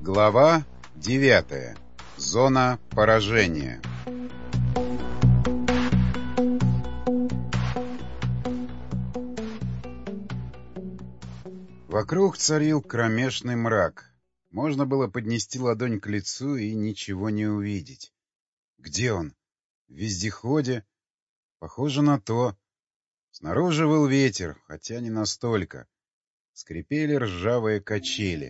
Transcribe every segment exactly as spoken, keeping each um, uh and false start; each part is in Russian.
Глава девятая. Зона поражения. Вокруг царил кромешный мрак. Можно было поднести ладонь к лицу и ничего не увидеть. Где он? В вездеходе? Похоже на то. Снаружи выл ветер, хотя не настолько. Скрипели ржавые качели.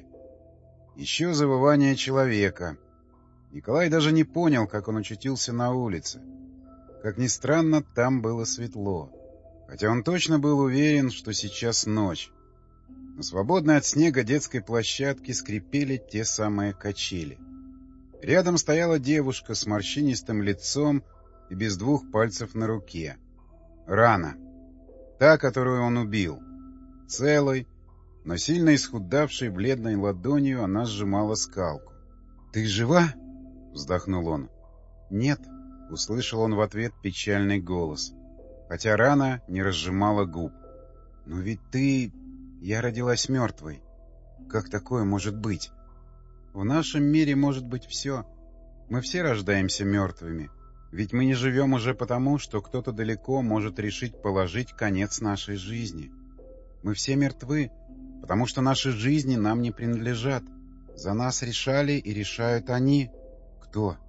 Еще завывание человека. Николай даже не понял, как он очутился на улице. Как ни странно, там было светло. Хотя он точно был уверен, что сейчас ночь. На свободной от снега детской площадке скрипели те самые качели. Рядом стояла девушка с морщинистым лицом и без двух пальцев на руке. Рана. Та, которую он убил. Целой, но сильно исхудавшей бледной ладонью она сжимала скалку. «Ты жива?» — вздохнул он. «Нет», — услышал он в ответ печальный голос, хотя рана не разжимала губ. «Но ведь ты... Я родилась мертвой. Как такое может быть? В нашем мире может быть все. Мы все рождаемся мертвыми, ведь мы не живем уже потому, что кто-то далеко может решить положить конец нашей жизни. Мы все мертвы, потому что наши жизни нам не принадлежат. За нас решали и решают они. Кто?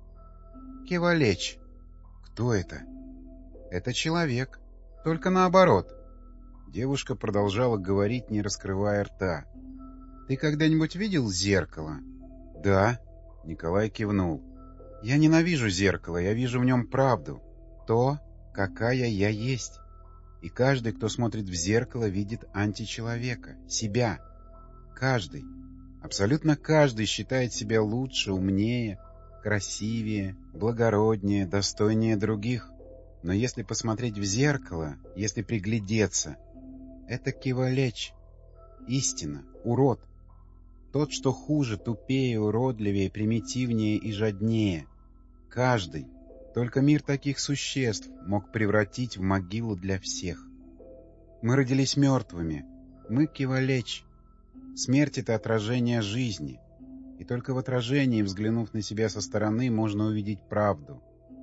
Кевалеч. Кто это? Это человек. Только наоборот. Девушка продолжала говорить, не раскрывая рта. Ты когда-нибудь видел зеркало? Да. Николай кивнул. Я ненавижу зеркало, я вижу в нем правду. То, какая я есть. И каждый, кто смотрит в зеркало, видит античеловека, себя. Каждый, абсолютно каждый считает себя лучше, умнее, красивее, благороднее, достойнее других. Но если посмотреть в зеркало, если приглядеться, это Кевалеч. Истина, урод. Тот, что хуже, тупее, уродливее, примитивнее и жаднее. Каждый. Только мир таких существ мог превратить в могилу для всех. Мы родились мертвыми. Мы Кевалеч. Смерть — это отражение жизни. И только в отражении, взглянув на себя со стороны, можно увидеть правду.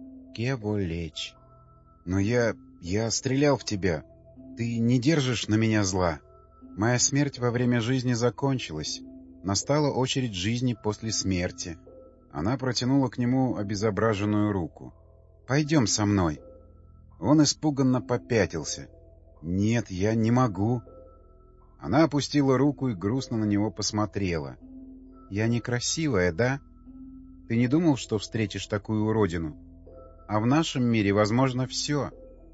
Кевалеч. Но я... я стрелял в тебя. Ты не держишь на меня зла. Моя смерть во время жизни закончилась. Настала очередь жизни после смерти. Она протянула к нему обезображенную руку. «Пойдем со мной». Он испуганно попятился. «Нет, я не могу». Она опустила руку и грустно на него посмотрела. «Я некрасивая, да? Ты не думал, что встретишь такую уродину? А в нашем мире возможно все.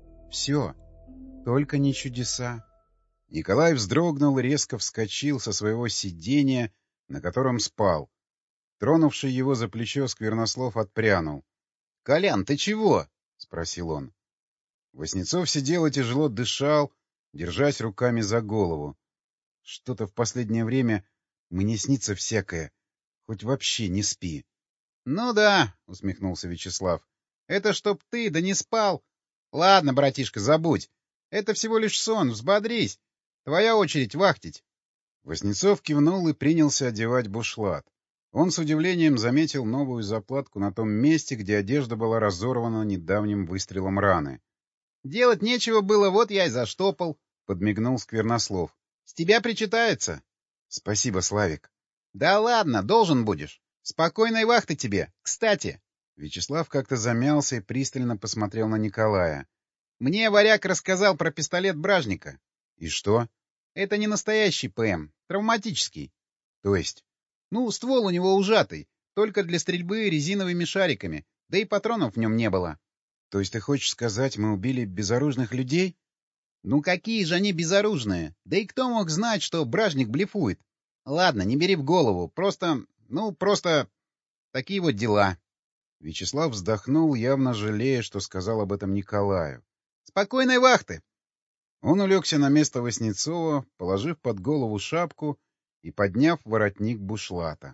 Все. Только не чудеса». Николай вздрогнул и резко вскочил со своего сиденья, на котором спал. Тронувший его за плечо Сквернослов отпрянул. — Колян, ты чего? — спросил он. Васнецов сидел и тяжело дышал, держась руками за голову. — Что-то в последнее время мне снится всякое. Хоть вообще не спи. — Ну да, — усмехнулся Вячеслав. — Это чтоб ты, да не спал. Ладно, братишка, забудь. Это всего лишь сон, взбодрись. Твоя очередь вахтить. Васнецов кивнул и принялся одевать бушлат. Он с удивлением заметил новую заплатку на том месте, где одежда была разорвана недавним выстрелом раны. — Делать нечего было, вот я и заштопал, — подмигнул Сквернослов. — С тебя причитается. — Спасибо, Славик. — Да ладно, должен будешь. Спокойной вахты тебе. Кстати. Вячеслав как-то замялся и пристально посмотрел на Николая. — Мне варяг рассказал про пистолет Бражника. — И что? — Это не настоящий ПМ, травматический. — То есть? Ну, ствол у него ужатый, только для стрельбы резиновыми шариками, да и патронов в нем не было. — То есть ты хочешь сказать, мы убили безоружных людей? — Ну какие же они безоружные? Да и кто мог знать, что Бражник блефует? Ладно, не бери в голову, просто... ну, просто... такие вот дела. Вячеслав вздохнул, явно жалея, что сказал об этом Николаю. — Спокойной вахты! Он улегся на место Васнецова, положив под голову шапку и подняв воротник бушлата.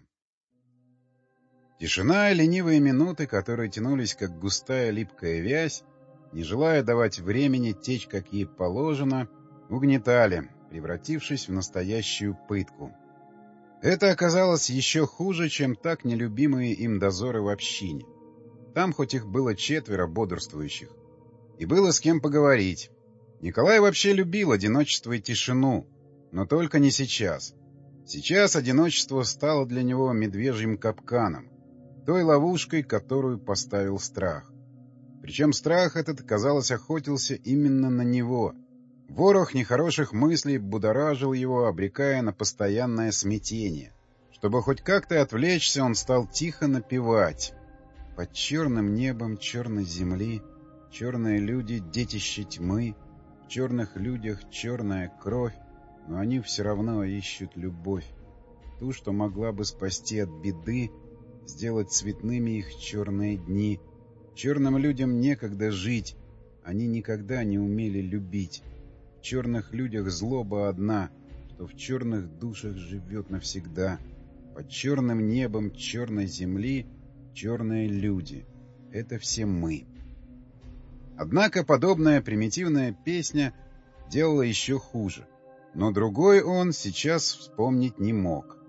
Тишина и ленивые минуты, которые тянулись, как густая липкая вязь, не желая давать времени течь, как ей положено, угнетали, превратившись в настоящую пытку. Это оказалось еще хуже, чем так нелюбимые им дозоры в общине. Там хоть их было четверо бодрствующих, и было с кем поговорить. Николай вообще любил одиночество и тишину, но только не сейчас. Сейчас одиночество стало для него медвежьим капканом, той ловушкой, которую поставил страх. Причем страх этот, казалось, охотился именно на него. Ворох нехороших мыслей будоражил его, обрекая на постоянное смятение. Чтобы хоть как-то отвлечься, он стал тихо напевать. Под черным небом черной земли черные люди — детище тьмы, в черных людях черная кровь, но они все равно ищут любовь, ту, что могла бы спасти от беды, сделать цветными их черные дни. Черным людям некогда жить, они никогда не умели любить. В черных людях злоба одна, что в черных душах живет навсегда. Под черным небом черной земли черные люди — это все мы. Однако подобная примитивная песня делала еще хуже. Но другой он сейчас вспомнить не мог.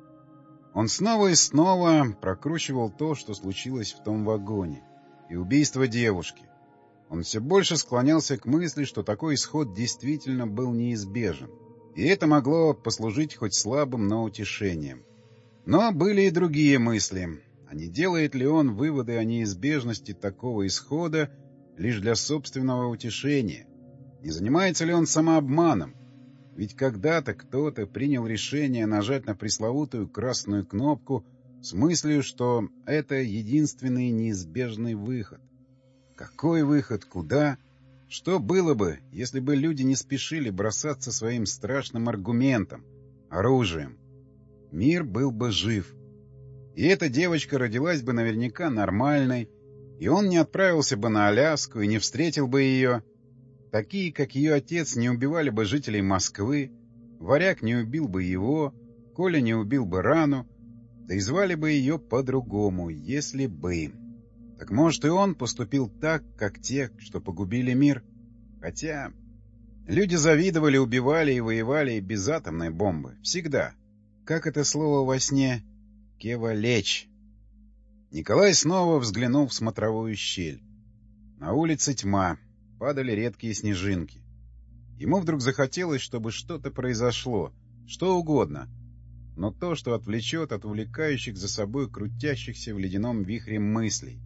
Он снова и снова прокручивал то, что случилось в том вагоне, и убийство девушки. Он все больше склонялся к мысли, что такой исход действительно был неизбежен, и это могло послужить хоть слабым, но утешением. Но были и другие мысли. А не делает ли он выводы о неизбежности такого исхода лишь для собственного утешения? Не занимается ли он самообманом? Ведь когда-то кто-то принял решение нажать на пресловутую красную кнопку с мыслью, что это единственный неизбежный выход. Какой выход? Куда? Что было бы, если бы люди не спешили бросаться своим страшным аргументом, оружием? Мир был бы жив. И эта девочка родилась бы наверняка нормальной, и он не отправился бы на Аляску и не встретил бы ее. Такие, как ее отец, не убивали бы жителей Москвы, Варяг не убил бы его, Коля не убил бы Рану, да и звали бы ее по-другому, если бы. Так может, и он поступил так, как те, что погубили мир? Хотя люди завидовали, убивали и воевали и без атомной бомбы. Всегда. Как это слово во сне? Кевалечь. Николай снова взглянул в смотровую щель. На улице тьма. Падали редкие снежинки. Ему вдруг захотелось, чтобы что-то произошло, что угодно, но то, что отвлечет от увлекающих за собой крутящихся в ледяном вихре мыслей.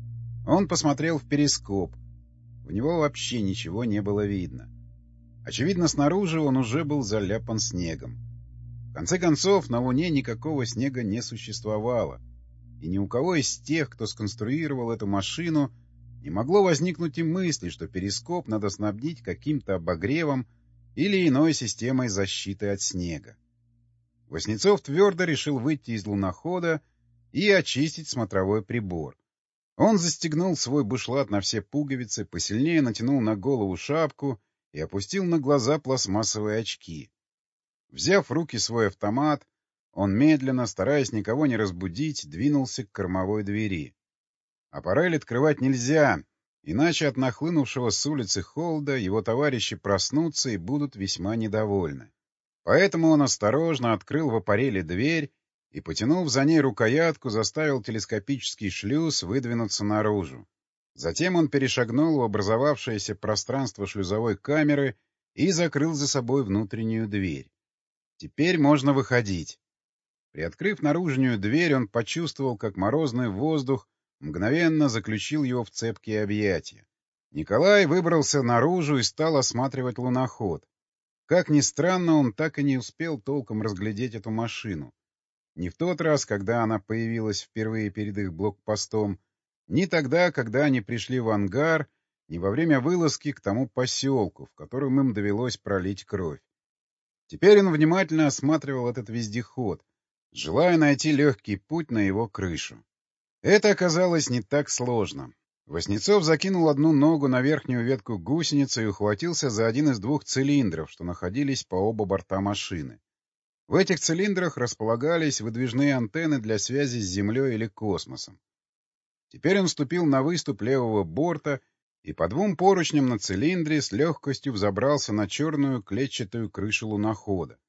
Он посмотрел в перископ. В него вообще ничего не было видно. Очевидно, снаружи он уже был заляпан снегом. В конце концов, на Луне никакого снега не существовало, и ни у кого из тех, кто сконструировал эту машину, не могло возникнуть и мысли, что перископ надо снабдить каким-то обогревом или иной системой защиты от снега. Васнецов твердо решил выйти из лунохода и очистить смотровой прибор. Он застегнул свой бушлат на все пуговицы, посильнее натянул на голову шапку и опустил на глаза пластмассовые очки. Взяв в руки свой автомат, он медленно, стараясь никого не разбудить, двинулся к кормовой двери. Аппарель открывать нельзя, иначе от нахлынувшего с улицы холода его товарищи проснутся и будут весьма недовольны. Поэтому он осторожно открыл в аппареле дверь и, потянув за ней рукоятку, заставил телескопический шлюз выдвинуться наружу. Затем он перешагнул в образовавшееся пространство шлюзовой камеры и закрыл за собой внутреннюю дверь. Теперь можно выходить. Приоткрыв наружную дверь, он почувствовал, как морозный воздух мгновенно заключил его в цепкие объятия. Николай выбрался наружу и стал осматривать луноход. Как ни странно, он так и не успел толком разглядеть эту машину. Ни в тот раз, когда она появилась впервые перед их блокпостом, ни тогда, когда они пришли в ангар, ни во время вылазки к тому поселку, в котором им довелось пролить кровь. Теперь он внимательно осматривал этот вездеход, желая найти легкий путь на его крышу. Это оказалось не так сложно. Васнецов закинул одну ногу на верхнюю ветку гусеницы и ухватился за один из двух цилиндров, что находились по оба борта машины. В этих цилиндрах располагались выдвижные антенны для связи с Землей или космосом. Теперь он ступил на выступ левого борта и по двум поручням на цилиндре с легкостью взобрался на черную клетчатую крышу лунохода.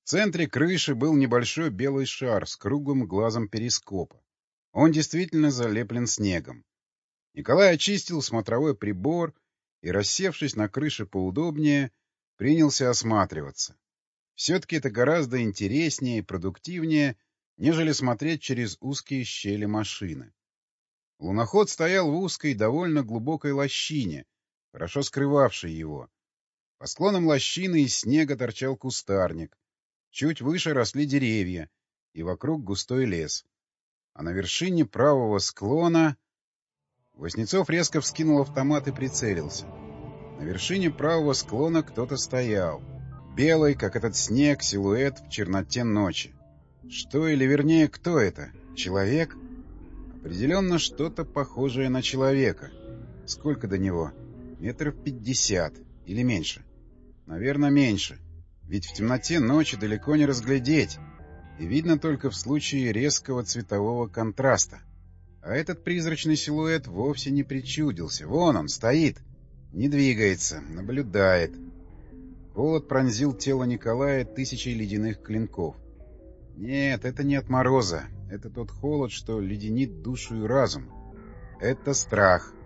В центре крыши был небольшой белый шар с круглым глазом перископа. Он действительно залеплен снегом. Николай очистил смотровой прибор и, рассевшись на крыше поудобнее, принялся осматриваться. Все-таки это гораздо интереснее и продуктивнее, нежели смотреть через узкие щели машины. Луноход стоял в узкой, довольно глубокой лощине, хорошо скрывавшей его. По склонам лощины из снега торчал кустарник. Чуть выше росли деревья, и вокруг густой лес. А на вершине правого склона... Васнецов резко вскинул автомат и прицелился. На вершине правого склона кто-то стоял. Белый, как этот снег, силуэт в черноте ночи. Что, или вернее, кто это? Человек? Определенно что-то похожее на человека. Сколько до него? Метров пятьдесят. Или меньше? Наверное, меньше. Ведь в темноте ночи далеко не разглядеть. И видно только в случае резкого цветового контраста. А этот призрачный силуэт вовсе не причудился. Вон он, стоит. Не двигается, наблюдает. Холод пронзил тело Николая тысячей ледяных клинков. Нет, это не от мороза. Это тот холод, что леденит душу и разум. Это страх.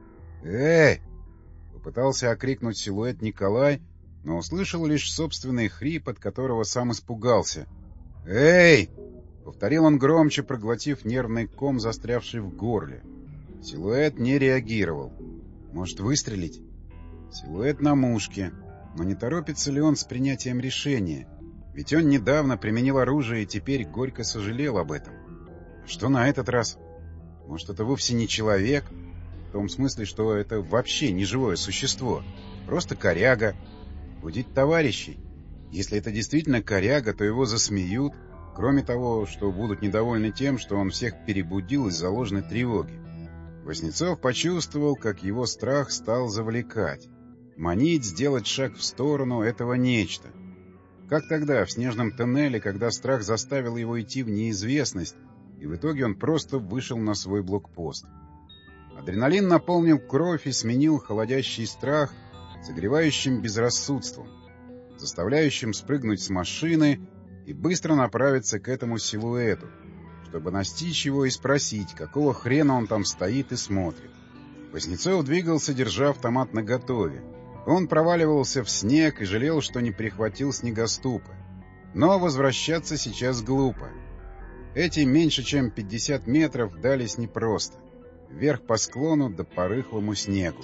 «Эй!» — попытался окрикнуть силуэт Николай, но услышал лишь собственный хрип, от которого сам испугался. «Эй!» — повторил он громче, проглотив нервный ком, застрявший в горле. Силуэт не реагировал. Может, выстрелить? Силуэт на мушке. Но не торопится ли он с принятием решения? Ведь он недавно применил оружие и теперь горько сожалел об этом. Что на этот раз? Может, это вовсе не человек? В том смысле, что это вообще не живое существо. Просто коряга. Будить товарищей. Если это действительно коряга, то его засмеют. Кроме того, что будут недовольны тем, что он всех перебудил из-за ложной тревоги. Васнецов почувствовал, как его страх стал завлекать. Манить сделать шаг в сторону этого нечто. Как тогда, в снежном тоннеле, когда страх заставил его идти в неизвестность, и в итоге он просто вышел на свой блокпост. Адреналин наполнил кровь и сменил холодящий страх согревающим безрассудством, заставляющим спрыгнуть с машины и быстро направиться к этому силуэту, чтобы настичь его и спросить, какого хрена он там стоит и смотрит. Васнецов двигался, держа автомат наготове. Он проваливался в снег и жалел, что не прихватил снегоступы. Но возвращаться сейчас глупо. Эти меньше чем пятьдесят метров дались непросто. Вверх по склону да по рыхлому снегу.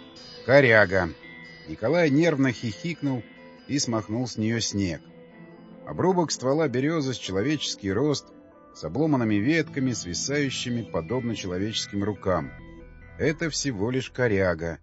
Коряга. Николай нервно хихикнул и смахнул с нее снег. Обрубок ствола березы с человеческий рост, с обломанными ветками, свисающими подобно человеческим рукам. Это всего лишь коряга.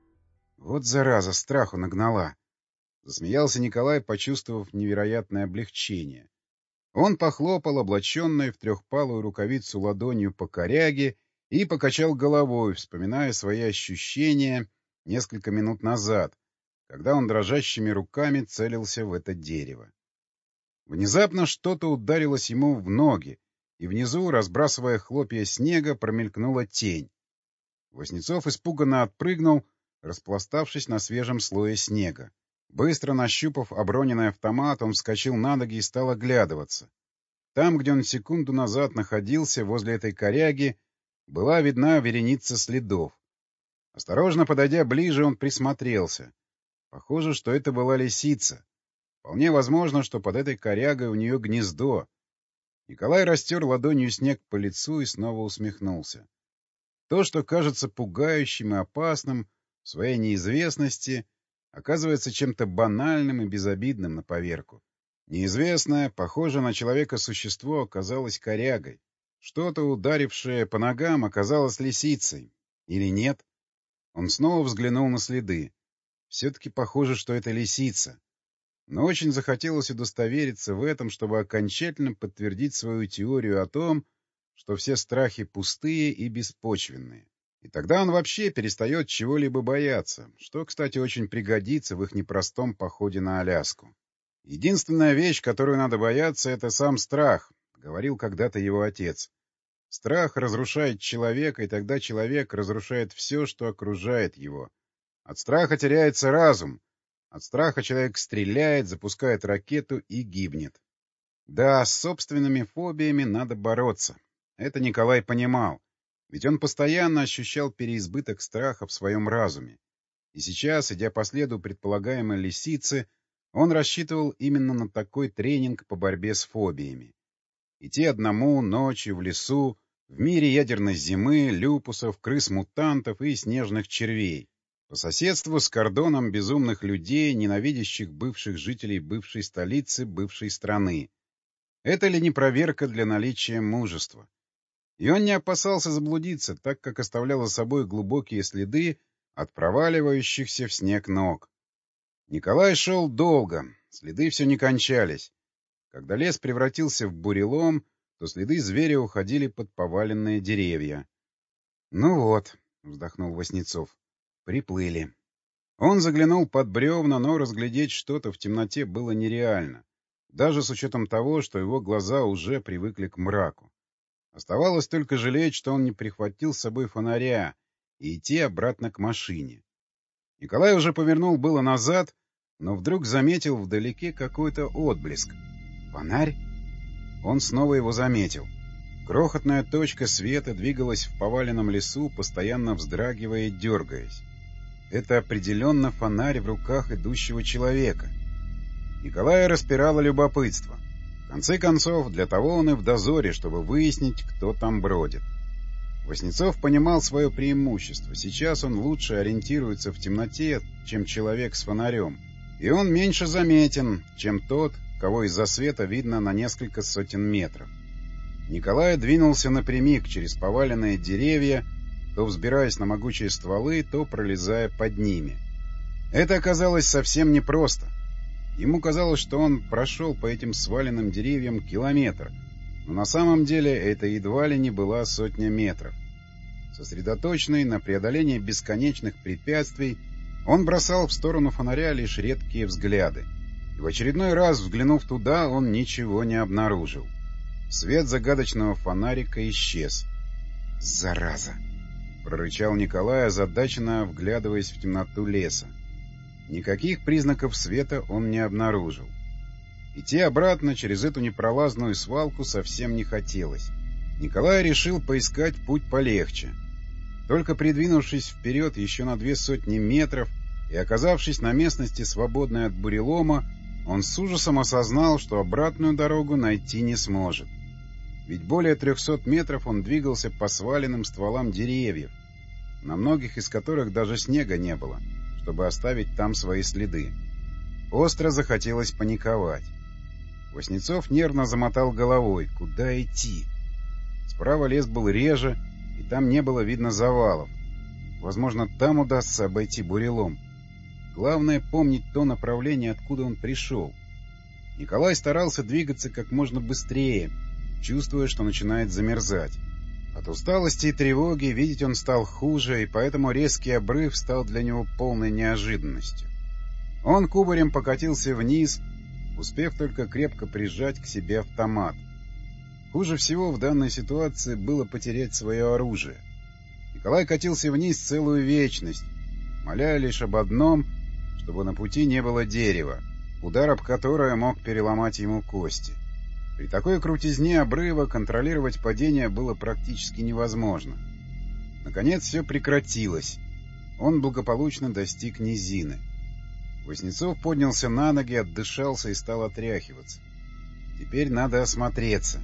Вот зараза, страху нагнала. Засмеялся Николай, почувствовав невероятное облегчение. Он похлопал облаченной в трехпалую рукавицу ладонью по коряге и покачал головой, вспоминая свои ощущения несколько минут назад, когда он дрожащими руками целился в это дерево. Внезапно что-то ударилось ему в ноги, и внизу, разбрасывая хлопья снега, промелькнула тень. Васнецов испуганно отпрыгнул, распластавшись на свежем слое снега. Быстро нащупав оброненный автомат, он вскочил на ноги и стал оглядываться. Там, где он секунду назад находился, возле этой коряги, была видна вереница следов. Осторожно подойдя ближе, он присмотрелся. Похоже, что это была лисица. Вполне возможно, что под этой корягой у нее гнездо. Николай растер ладонью снег по лицу и снова усмехнулся. То, что кажется пугающим и опасным в своей неизвестности, оказывается чем-то банальным и безобидным на поверку. Неизвестное, похожее на человека существо, оказалось корягой. Что-то, ударившее по ногам, оказалось лисицей. Или нет? Он снова взглянул на следы. Все-таки похоже, что это лисица. Но очень захотелось удостовериться в этом, чтобы окончательно подтвердить свою теорию о том, что все страхи пустые и беспочвенные. И тогда он вообще перестает чего-либо бояться, что, кстати, очень пригодится в их непростом походе на Аляску. Единственная вещь, которую надо бояться, — это сам страх, — говорил когда-то его отец. Страх разрушает человека, и тогда человек разрушает все, что окружает его. От страха теряется разум, От страха человек стреляет, запускает ракету и гибнет. Да, с собственными фобиями надо бороться. Это Николай понимал, ведь он постоянно ощущал переизбыток страха в своем разуме. И сейчас, идя по следу предполагаемой лисицы, он рассчитывал именно на такой тренинг по борьбе с фобиями. Идти одному, ночью, в лесу, в мире ядерной зимы, люпусов, крыс-мутантов и снежных червей. По соседству с кордоном безумных людей, ненавидящих бывших жителей бывшей столицы, бывшей страны. Это ли не проверка для наличия мужества? И он не опасался заблудиться, так как оставлял за собой глубокие следы от проваливающихся в снег ног. Николай шел долго, следы все не кончались. Когда лес превратился в бурелом, то следы зверя уходили под поваленные деревья. — Ну вот, — вздохнул Васнецов, — приплыли. Он заглянул под бревна, но разглядеть что-то в темноте было нереально, даже с учетом того, что его глаза уже привыкли к мраку. Оставалось только жалеть, что он не прихватил с собой фонаря и идти обратно к машине. Николай уже повернул было назад, но вдруг заметил вдалеке какой-то отблеск. Фонарь? Он снова его заметил. Крохотная точка света двигалась в поваленном лесу, постоянно вздрагивая и дергаясь. Это определенно фонарь в руках идущего человека. Николая распирало любопытство. В конце концов, для того он и в дозоре, чтобы выяснить, кто там бродит. Васнецов понимал свое преимущество. Сейчас он лучше ориентируется в темноте, чем человек с фонарем. И он меньше заметен, чем тот, кого из-за света видно на несколько сотен метров. Николай двинулся напрямик через поваленные деревья, то взбираясь на могучие стволы, то пролезая под ними. Это оказалось совсем непросто. Ему казалось, что он прошел по этим сваленным деревьям километр, но на самом деле это едва ли не была сотня метров. Сосредоточенный на преодолении бесконечных препятствий, он бросал в сторону фонаря лишь редкие взгляды. И в очередной раз, взглянув туда, он ничего не обнаружил. Свет загадочного фонарика исчез. «Зараза!» — прорычал Николай, озадаченно вглядываясь в темноту леса. Никаких признаков света он не обнаружил. Идти обратно через эту непролазную свалку совсем не хотелось. Николай решил поискать путь полегче. Только придвинувшись вперед еще на две сотни метров и оказавшись на местности, свободной от бурелома, он с ужасом осознал, что обратную дорогу найти не сможет. Ведь более трехсот метров он двигался по сваленным стволам деревьев, на многих из которых даже снега не было, чтобы оставить там свои следы. Остро захотелось паниковать. Васнецов нервно замотал головой. Куда идти? Справа лес был реже, и там не было видно завалов. Возможно, там удастся обойти бурелом. Главное — помнить то направление, откуда он пришел. Николай старался двигаться как можно быстрее, чувствуя, что начинает замерзать. От усталости и тревоги видеть он стал хуже, и поэтому резкий обрыв стал для него полной неожиданностью. Он кубарем покатился вниз, успев только крепко прижать к себе автомат. Хуже всего в данной ситуации было потерять свое оружие. Николай катился вниз целую вечность, моля лишь об одном, чтобы на пути не было дерева, удар об которое мог переломать ему кости. При такой крутизне обрыва контролировать падение было практически невозможно. Наконец все прекратилось. Он благополучно достиг низины. Васнецов поднялся на ноги, отдышался и стал отряхиваться. Теперь надо осмотреться.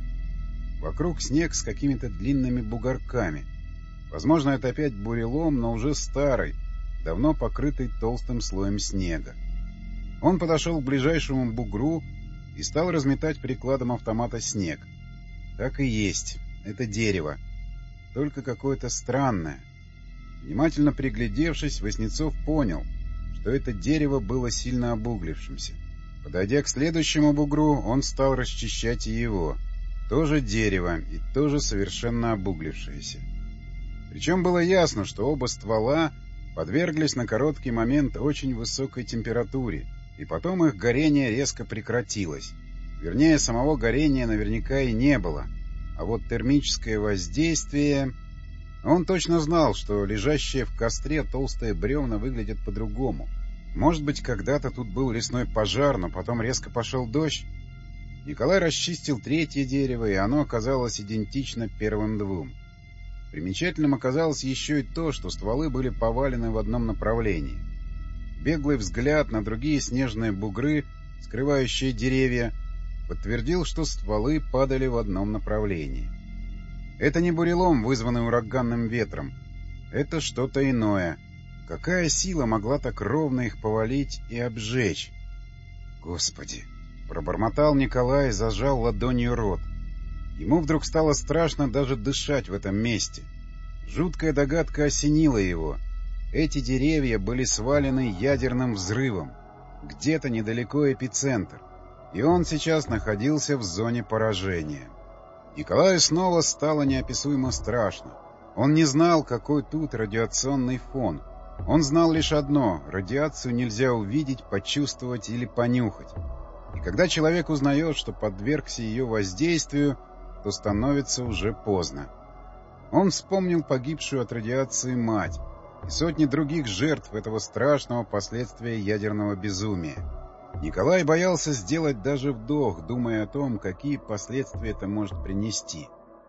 Вокруг снег с какими-то длинными бугорками. Возможно, это опять бурелом, но уже старый, давно покрытый толстым слоем снега. Он подошел к ближайшему бугру и стал разметать прикладом автомата снег. Так и есть. Это дерево. Только какое-то странное. Внимательно приглядевшись, Васнецов понял, что это дерево было сильно обуглившимся. Подойдя к следующему бугру, он стал расчищать и его. Тоже дерево и тоже совершенно обуглившееся. Причем было ясно, что оба ствола подверглись на короткий момент очень высокой температуре, и потом их горение резко прекратилось. Вернее, самого горения наверняка и не было, а вот термическое воздействие... Он точно знал, что лежащие в костре толстые бревна выглядят по-другому. Может быть, когда-то тут был лесной пожар, но потом резко пошел дождь? Николай расчистил третье дерево, и оно оказалось идентично первым двум. Примечательным оказалось еще и то, что стволы были повалены в одном направлении. Беглый взгляд на другие снежные бугры, скрывающие деревья, подтвердил, что стволы падали в одном направлении. Это не бурелом, вызванный ураганным ветром. Это что-то иное. Какая сила могла так ровно их повалить и обжечь? Господи! Пробормотал Николай и зажал ладонью рот. Ему вдруг стало страшно даже дышать в этом месте. Жуткая догадка осенила его. Эти деревья были свалены ядерным взрывом. Где-то недалеко эпицентр. И он сейчас находился в зоне поражения. Николаю снова стало неописуемо страшно. Он не знал, какой тут радиационный фон. Он знал лишь одно — радиацию нельзя увидеть, почувствовать или понюхать. И когда человек узнает, что подвергся ее воздействию, то становится уже поздно. Он вспомнил погибшую от радиации мать и сотни других жертв этого страшного последствия ядерного безумия. Николай боялся сделать даже вдох, думая о том, какие последствия это может принести.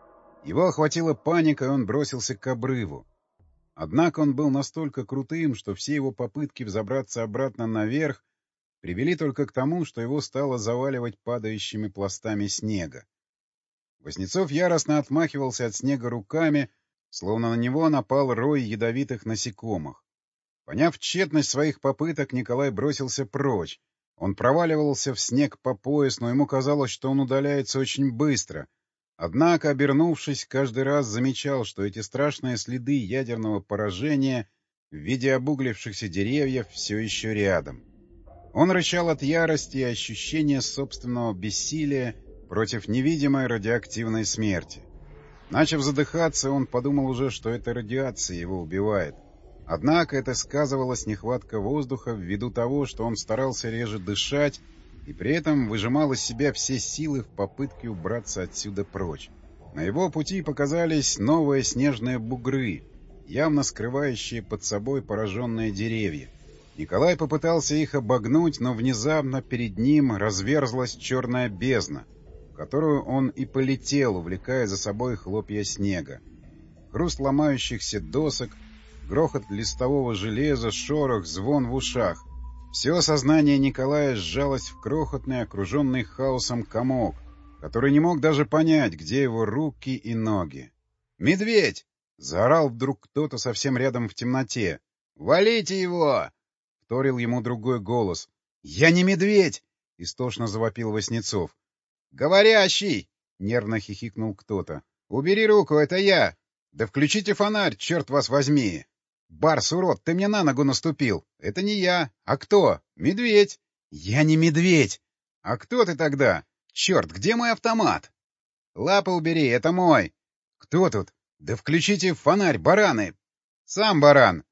Его охватила паника, и он бросился к обрыву. Однако он был настолько крутым, что все его попытки взобраться обратно наверх привели только к тому, что его стало заваливать падающими пластами снега. Васнецов яростно отмахивался от снега руками, словно на него напал рой ядовитых насекомых. Поняв тщетность своих попыток, Николай бросился прочь. Он проваливался в снег по пояс, но ему казалось, что он удаляется очень быстро. Однако, обернувшись, каждый раз замечал, что эти страшные следы ядерного поражения в виде обуглившихся деревьев все еще рядом. Он рычал от ярости и ощущения собственного бессилия против невидимой радиоактивной смерти. Начав задыхаться, он подумал уже, что эта радиация его убивает. Однако это сказывалась нехватка воздуха ввиду того, что он старался реже дышать и при этом выжимал из себя все силы в попытке убраться отсюда прочь. На его пути показались новые снежные бугры, явно скрывающие под собой пораженные деревья. Николай попытался их обогнуть, но внезапно перед ним разверзлась черная бездна, в которую он и полетел, увлекая за собой хлопья снега. Хруст ломающихся досок, грохот листового железа, шорох, звон в ушах. Все сознание Николая сжалось в крохотный, окруженный хаосом комок, который не мог даже понять, где его руки и ноги. «Медведь!» — заорал вдруг кто-то совсем рядом в темноте. «Валите его!» — вторил ему другой голос. «Я не медведь!» — истошно завопил Васнецов. «Говорящий!» — нервно хихикнул кто-то. «Убери руку, это я! Да включите фонарь, черт вас возьми!» «Барс, урод, ты мне на ногу наступил! Это не я! А кто? Медведь!» «Я не медведь!» «А кто ты тогда? Черт, где мой автомат?» «Лапы убери, это мой!» «Кто тут? Да включите фонарь, бараны!» «Сам баран!»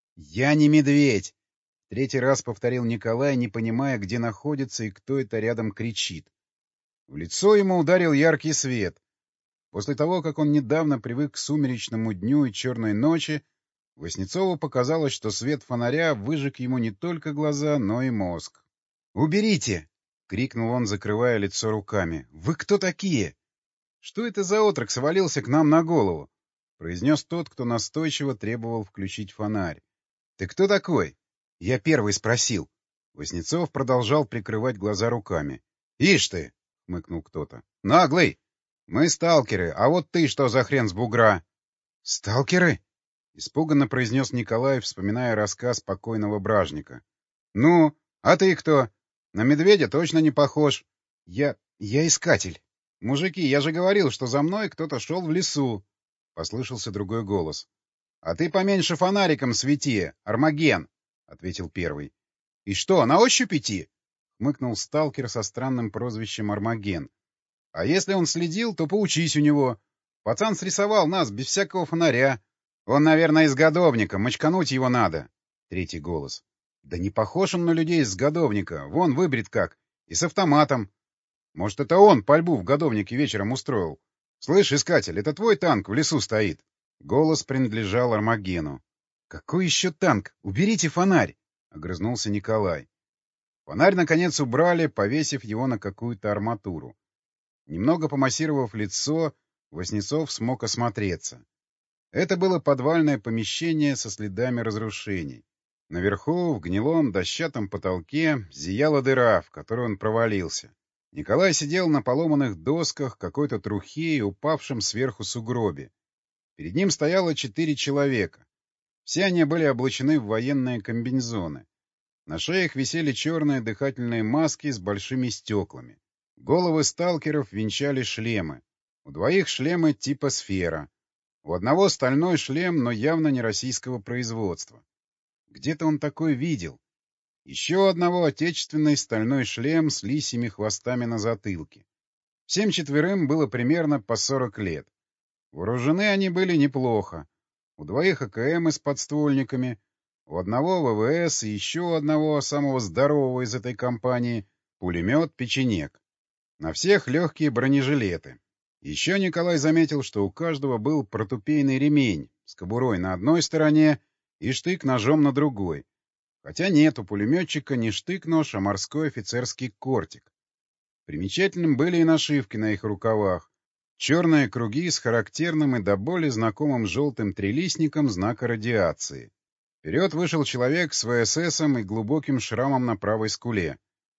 «Я не медведь!» Третий раз повторил Николай, не понимая, где находится и кто это рядом кричит. В лицо ему ударил яркий свет. После того, как он недавно привык к сумеречному дню и черной ночи, Васнецову показалось, что свет фонаря выжег ему не только глаза, но и мозг. «Уберите!» — крикнул он, закрывая лицо руками. «Вы кто такие?» «Что это за отрок свалился к нам на голову?» — произнес тот, кто настойчиво требовал включить фонарь. «Ты кто такой?» «Я первый спросил». Васнецов продолжал прикрывать глаза руками. «Ишь ты!» — хмыкнул кто-то. «Наглый! Мы сталкеры, а вот ты что за хрен с бугра?» «Сталкеры?» — испуганно произнес Николай, вспоминая рассказ покойного бражника. — Ну, а ты кто? На медведя точно не похож. — Я... я искатель. — Мужики, я же говорил, что за мной кто-то шел в лесу. — послышался другой голос. — А ты поменьше фонариком свети, Армаген, — ответил первый. — И что, на ощупь идти? — хмыкнул сталкер со странным прозвищем Армаген. — А если он следил, то поучись у него. Пацан срисовал нас без всякого фонаря. «Он, наверное, из годовника. Мочкануть его надо». Третий голос. «Да не похож он на людей из годовника. Вон выбрит как. И с автоматом. Может, это он пальбу в годовнике вечером устроил. Слышь, искатель, это твой танк в лесу стоит». Голос принадлежал Армагену. «Какой еще танк? Уберите фонарь!» — огрызнулся Николай. Фонарь, наконец, убрали, повесив его на какую-то арматуру. Немного помассировав лицо, Васнецов смог осмотреться. Это было подвальное помещение со следами разрушений. Наверху, в гнилом дощатом потолке, зияла дыра, в которую он провалился. Николай сидел на поломанных досках какой-то трухе и упавшем сверху сугробе. Перед ним стояло четыре человека. Все они были облачены в военные комбинезоны. На шеях висели черные дыхательные маски с большими стеклами. Головы сталкеров венчали шлемы. У двоих шлемы типа сфера. У одного стальной шлем, но явно не российского производства. Где-то он такой видел. Еще у одного отечественный стальной шлем с лисьими хвостами на затылке. Всем четверым было примерно по сорок лет. Вооружены они были неплохо. У двоих АКМы с подствольниками, у одного ВВС и еще у одного, самого здорового из этой компании, пулемет «Печенек». На всех легкие бронежилеты. Еще Николай заметил, что у каждого был протупейный ремень с кобурой на одной стороне и штык-ножом на другой. Хотя нет, у пулеметчика не штык-нож, а морской офицерский кортик. Примечательным были и нашивки на их рукавах. Черные круги с характерным и до боли знакомым желтым трилистником знака радиации. Вперед вышел человек с ВССом и глубоким шрамом на правой скуле.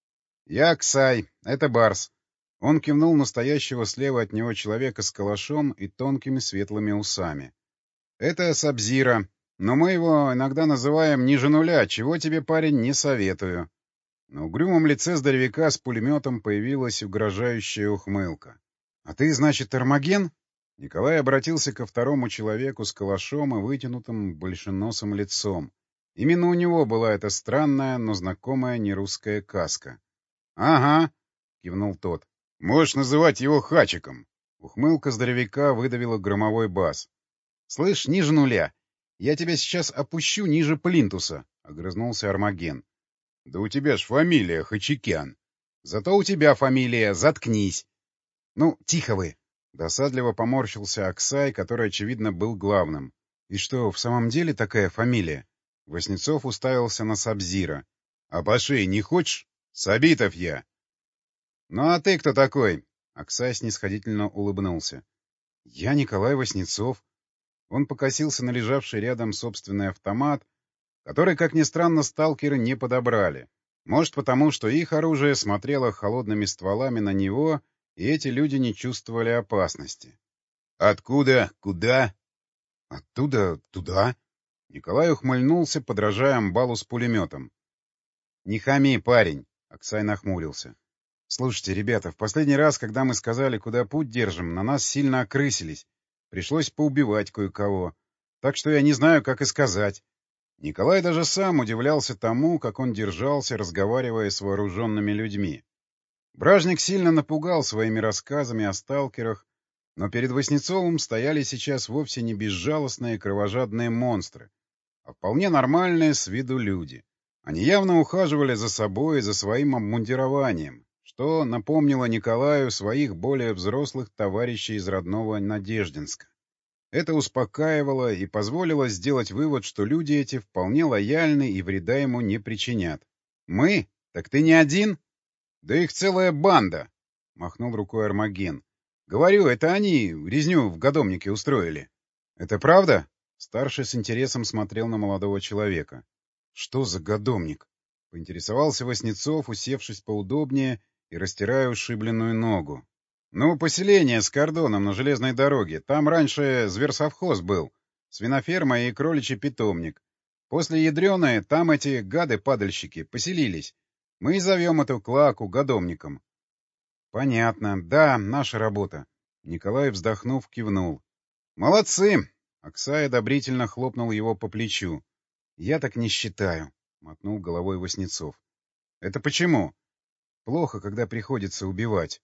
«Я Ксай, это Барс». Он кивнул настоящего слева от него человека с калашом и тонкими светлыми усами. «Это Сабзира, но мы его иногда называем ниже нуля, чего тебе, парень, не советую». На угрюмом лице здоровяка с пулеметом появилась угрожающая ухмылка. «А ты, значит, Армаген?» Николай обратился ко второму человеку с калашом и вытянутым большеносым лицом. Именно у него была эта странная, но знакомая нерусская каска. «Ага», — кивнул тот. «Можешь называть его Хачиком». Ухмылка здоровяка выдавила громовой бас. «Слышь, ниже нуля. Я тебя сейчас опущу ниже плинтуса», — огрызнулся Армаген. «Да у тебя ж фамилия Хачикян». «Зато у тебя фамилия. Заткнись». «Ну, тихо вы!» — досадливо поморщился Аксай, который, очевидно, был главным. «И что, в самом деле такая фамилия?» Васнецов уставился на Сабзира. «А по шее не хочешь? Сабитов я!» «Ну а ты кто такой?» Аксай снисходительно улыбнулся. «Я Николай Васнецов». Он покосился на лежавший рядом собственный автомат, который, как ни странно, сталкеры не подобрали. Может, потому что их оружие смотрело холодными стволами на него, и эти люди не чувствовали опасности. «Откуда? Куда?» «Оттуда туда». Николай ухмыльнулся, подражая амбалу с пулеметом. «Не хами, парень!» — Аксай нахмурился. «Слушайте, ребята, в последний раз, когда мы сказали, куда путь держим, на нас сильно окрысились. Пришлось поубивать кое-кого. Так что я не знаю, как и сказать». Николай даже сам удивлялся тому, как он держался, разговаривая с вооруженными людьми. Бражник сильно напугал своими рассказами о сталкерах, но перед Васнецовым стояли сейчас вовсе не безжалостные кровожадные монстры, а вполне нормальные с виду люди. Они явно ухаживали за собой и за своим обмундированием, что напомнило Николаю своих более взрослых товарищей из родного Надеждинска. Это успокаивало и позволило сделать вывод, что люди эти вполне лояльны и вреда ему не причинят. «Мы? Так ты не один?» «Да их целая банда!» — махнул рукой Армаген. «Говорю, это они резню в Годомнике устроили». «Это правда?» — старший с интересом смотрел на молодого человека. «Что за Годомник?» — поинтересовался Васнецов, усевшись поудобнее и растирая ушибленную ногу. «Ну, поселение с кордоном на железной дороге. Там раньше зверсовхоз был, свиноферма и кроличий питомник. После ядреной там эти гады-падальщики поселились. Мы и зовем эту клаку Годомником». «Понятно. Да, наша работа». Николай, вздохнув, кивнул. «Молодцы!» — Аксай одобрительно хлопнул его по плечу. «Я так не считаю», — мотнул головой Васнецов. «Это почему?» «Плохо, когда приходится убивать».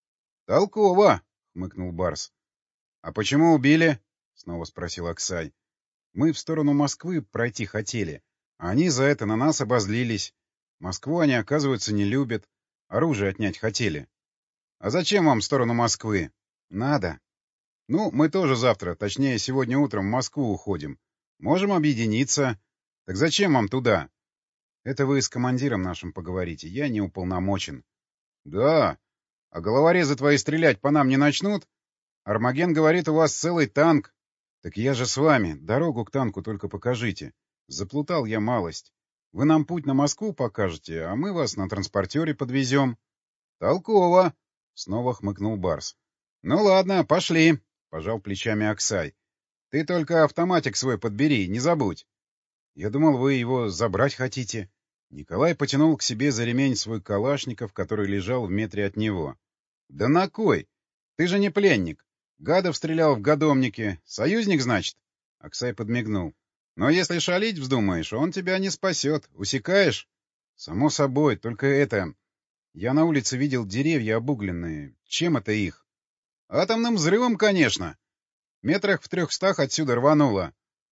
«Толково!» — хмыкнул Барс. «А почему убили?» — снова спросил Аксай. «Мы в сторону Москвы пройти хотели, а они за это на нас обозлились. Москву они, оказывается, не любят. Оружие отнять хотели». «А зачем вам в сторону Москвы?» «Надо». «Ну, мы тоже завтра, точнее, сегодня утром в Москву уходим. Можем объединиться. Так зачем вам туда?» Это вы с командиром нашим поговорите, я не уполномочен. — Да? А головорезы твои стрелять по нам не начнут? Армаген говорит, у вас целый танк. — Так я же с вами, дорогу к танку только покажите. Заплутал я малость. Вы нам путь на Москву покажете, а мы вас на транспортере подвезем. — Толково! — снова хмыкнул Барс. — Ну ладно, пошли, — пожал плечами Аксай. — Ты только автоматик свой подбери, не забудь. — Я думал, вы его забрать хотите. Николай потянул к себе за ремень свой калашников, который лежал в метре от него. — Да на кой? Ты же не пленник. Гадов стрелял в гадомнике. Союзник, значит? Аксай подмигнул. — Но если шалить вздумаешь, он тебя не спасет. Усекаешь? — Само собой, только это... Я на улице видел деревья обугленные. Чем это их? — Атомным взрывом, конечно. Метрах в трехстах отсюда рвануло.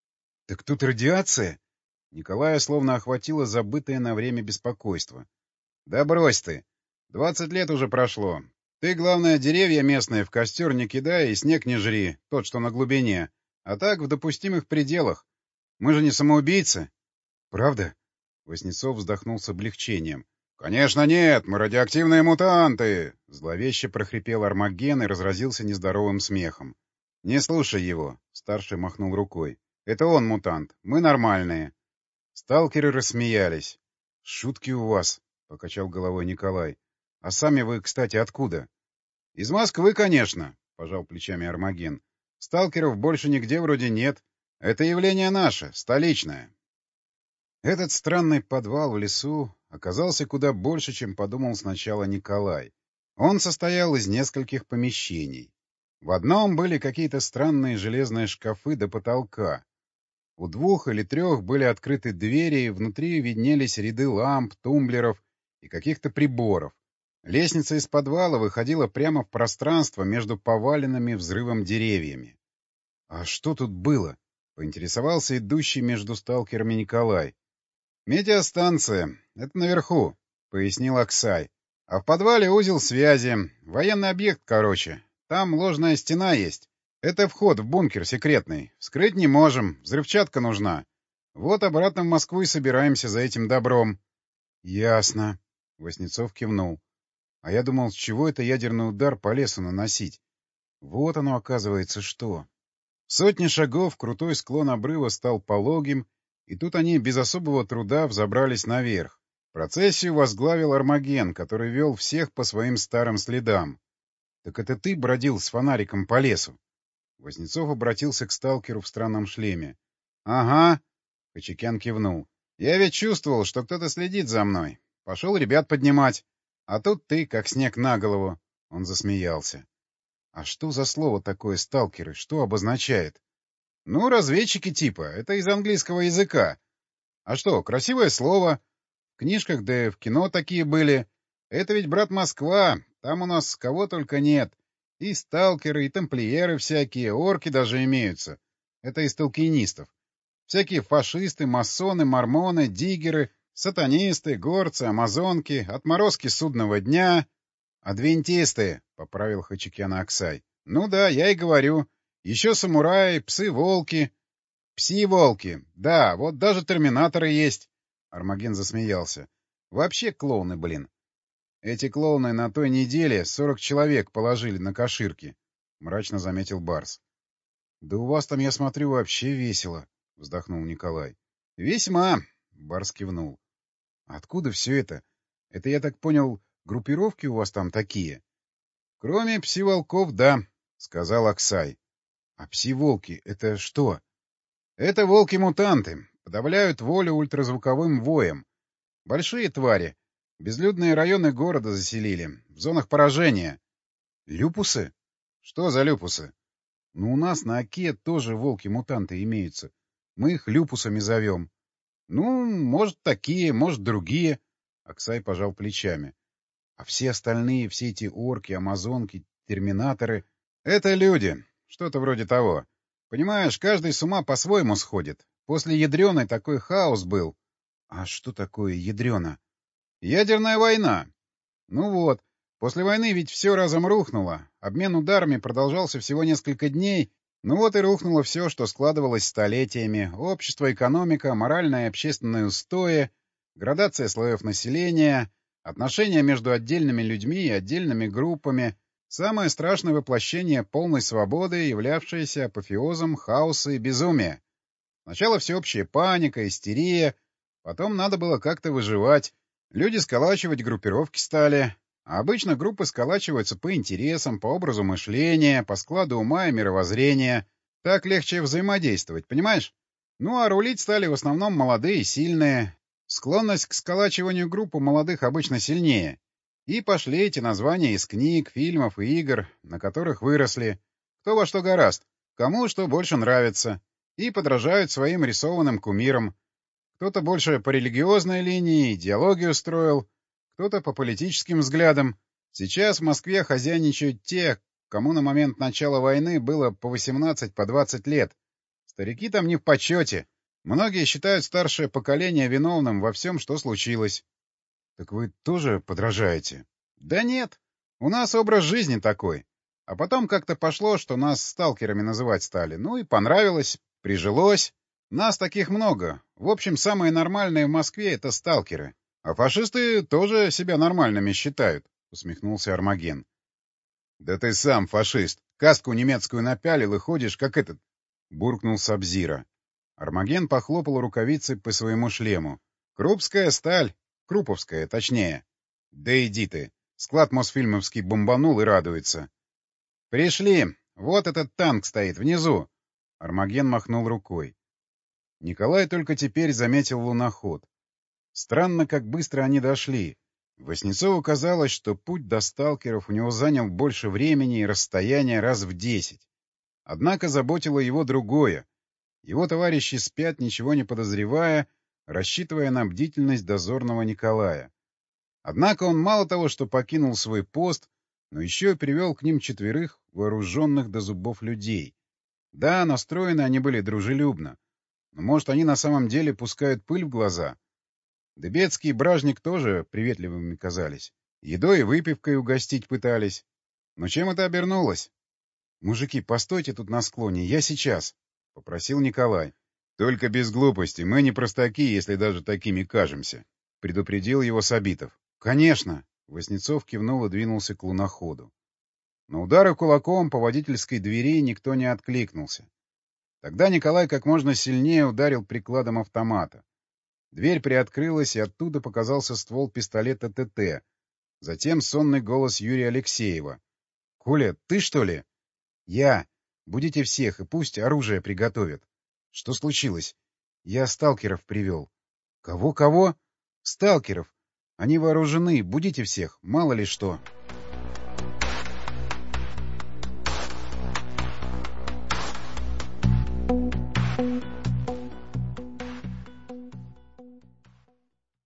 — Так тут радиация? Николая словно охватило забытое на время беспокойство. — Да брось ты. Двадцать лет уже прошло. Ты, главное, деревья местные в костер не кидай и снег не жри, тот, что на глубине. А так, в допустимых пределах. Мы же не самоубийцы. — Правда? Васнецов вздохнул с облегчением. — Конечно нет, мы радиоактивные мутанты! — зловеще прохрипел Армаген и разразился нездоровым смехом. — Не слушай его, — старший махнул рукой. — Это он мутант, мы нормальные. Сталкеры рассмеялись. — Шутки у вас, — покачал головой Николай. — А сами вы, кстати, откуда? — Из Москвы, конечно, — пожал плечами Армаген. — Сталкеров больше нигде вроде нет. Это явление наше, столичное. Этот странный подвал в лесу оказался куда больше, чем подумал сначала Николай. Он состоял из нескольких помещений. В одном были какие-то странные железные шкафы до потолка. У двух или трех были открыты двери, и внутри виднелись ряды ламп, тумблеров и каких-то приборов. Лестница из подвала выходила прямо в пространство между поваленными взрывом деревьями. — А что тут было? — поинтересовался идущий между сталкерами Николай. — Метеостанция. Это наверху, — пояснил Аксай. — А в подвале узел связи. Военный объект, короче. Там ложная стена есть. Это вход в бункер секретный. Вскрыть не можем. Взрывчатка нужна. Вот обратно в Москву и собираемся за этим добром. — Ясно. Васнецов кивнул. — А я думал, с чего это ядерный удар по лесу наносить? Вот оно, оказывается, что. В сотни шагов крутой склон обрыва стал пологим, и тут они без особого труда взобрались наверх. Процессию возглавил Армаген, который вел всех по своим старым следам. — Так это ты бродил с фонариком по лесу? Васнецов обратился к сталкеру в странном шлеме. — Ага, — Хачикян кивнул. — Я ведь чувствовал, что кто-то следит за мной. Пошел ребят поднимать. А тут ты, как снег на голову. Он засмеялся. — А что за слово такое «сталкеры»? Что обозначает? — Ну, разведчики типа. Это из английского языка. А что, красивое слово. В книжках, да и в кино такие были. Это ведь, брат, Москва. Там у нас кого только нет. И сталкеры, и тамплиеры всякие, орки даже имеются. Это из толкинистов. Всякие фашисты, масоны, мормоны, диггеры, сатанисты, горцы, амазонки, отморозки судного дня. Адвентисты, — поправил Хачикяна Аксай. Ну да, я и говорю. Еще самураи, псы-волки. Пси-волки. Да, вот даже терминаторы есть. Армаген засмеялся. Вообще клоуны, блин. Эти клоуны на той неделе сорок человек положили на коширки, — мрачно заметил Барс. — Да у вас там, я смотрю, вообще весело, — вздохнул Николай. — Весьма, — Барс кивнул. — Откуда все это? Это, я так понял, группировки у вас там такие? — Кроме пси-волков, да, — сказал Аксай. — А пси-волки — это что? — Это волки-мутанты. Подавляют волю ультразвуковым воем. Большие твари. Безлюдные районы города заселили. В зонах поражения. — Люпусы? — Что за люпусы? — Ну, у нас на Оке тоже волки-мутанты имеются. Мы их люпусами зовем. — Ну, может, такие, может, другие. Аксай пожал плечами. — А все остальные, все эти орки, амазонки, терминаторы — это люди. Что-то вроде того. Понимаешь, каждый с ума по-своему сходит. После ядреной такой хаос был. — А что такое ядрена? Ядерная война. Ну вот, после войны ведь все разом рухнуло. Обмен ударами продолжался всего несколько дней. Ну вот и рухнуло все, что складывалось столетиями. Общество, экономика, моральное и общественное устои. Градация слоев населения, отношения между отдельными людьми и отдельными группами, самое страшное воплощение полной свободы, являвшееся апофеозом хаоса и безумия. Сначала всеобщая паника, истерия, потом надо было как-то выживать. Люди сколачивать группировки стали. А обычно группы сколачиваются по интересам, по образу мышления, по складу ума и мировоззрения. Так легче взаимодействовать, понимаешь? Ну а рулить стали в основном молодые и сильные. Склонность к сколачиванию группы молодых обычно сильнее. И пошли эти названия из книг, фильмов и игр, на которых выросли. Кто во что горазд, кому что больше нравится. И подражают своим рисованным кумирам. Кто-то больше по религиозной линии, идеологию строил, кто-то по политическим взглядам. Сейчас в Москве хозяйничают те, кому на момент начала войны было по восемнадцать, по двадцать лет. Старики там не в почете. Многие считают старшее поколение виновным во всем, что случилось. — Так вы тоже подражаете? — Да нет. У нас образ жизни такой. А потом как-то пошло, что нас сталкерами называть стали. Ну и понравилось, прижилось. Нас таких много. В общем, самые нормальные в Москве — это сталкеры. А фашисты тоже себя нормальными считают, — усмехнулся Армаген. — Да ты сам фашист. Каску немецкую напялил и ходишь, как этот... — буркнул Сабзира. Армаген похлопал рукавицей по своему шлему. — Крупская сталь. Круповская, точнее. — Да иди ты. Склад Мосфильмовский бомбанул и радуется. — Пришли. Вот этот танк стоит внизу. Армаген махнул рукой. Николай только теперь заметил луноход. Странно, как быстро они дошли. Васнецову казалось, что путь до сталкеров у него занял больше времени и расстояния раз в десять. Однако заботило его другое. Его товарищи спят, ничего не подозревая, рассчитывая на бдительность дозорного Николая. Однако он мало того, что покинул свой пост, но еще и привел к ним четверых вооруженных до зубов людей. Да, настроены они были дружелюбно. Но, может, они на самом деле пускают пыль в глаза? Дыбецкий и Бражник тоже приветливыми казались. Едой и выпивкой угостить пытались. Но чем это обернулось? — Мужики, постойте тут на склоне, я сейчас, — попросил Николай. — Только без глупости, мы не простаки, если даже такими кажемся, — предупредил его Сабитов. — Конечно, — Васнецов кивнул и двинулся к луноходу. На удары кулаком по водительской двери никто не откликнулся. Тогда Николай как можно сильнее ударил прикладом автомата. Дверь приоткрылась, и оттуда показался ствол пистолета ТТ. Затем сонный голос Юрия Алексеева. — Коля, ты что ли? — Я. Будите всех, и пусть оружие приготовят. — Что случилось? — Я сталкеров привел. — Кого-кого? — Сталкеров. Они вооружены, будите всех, мало ли что.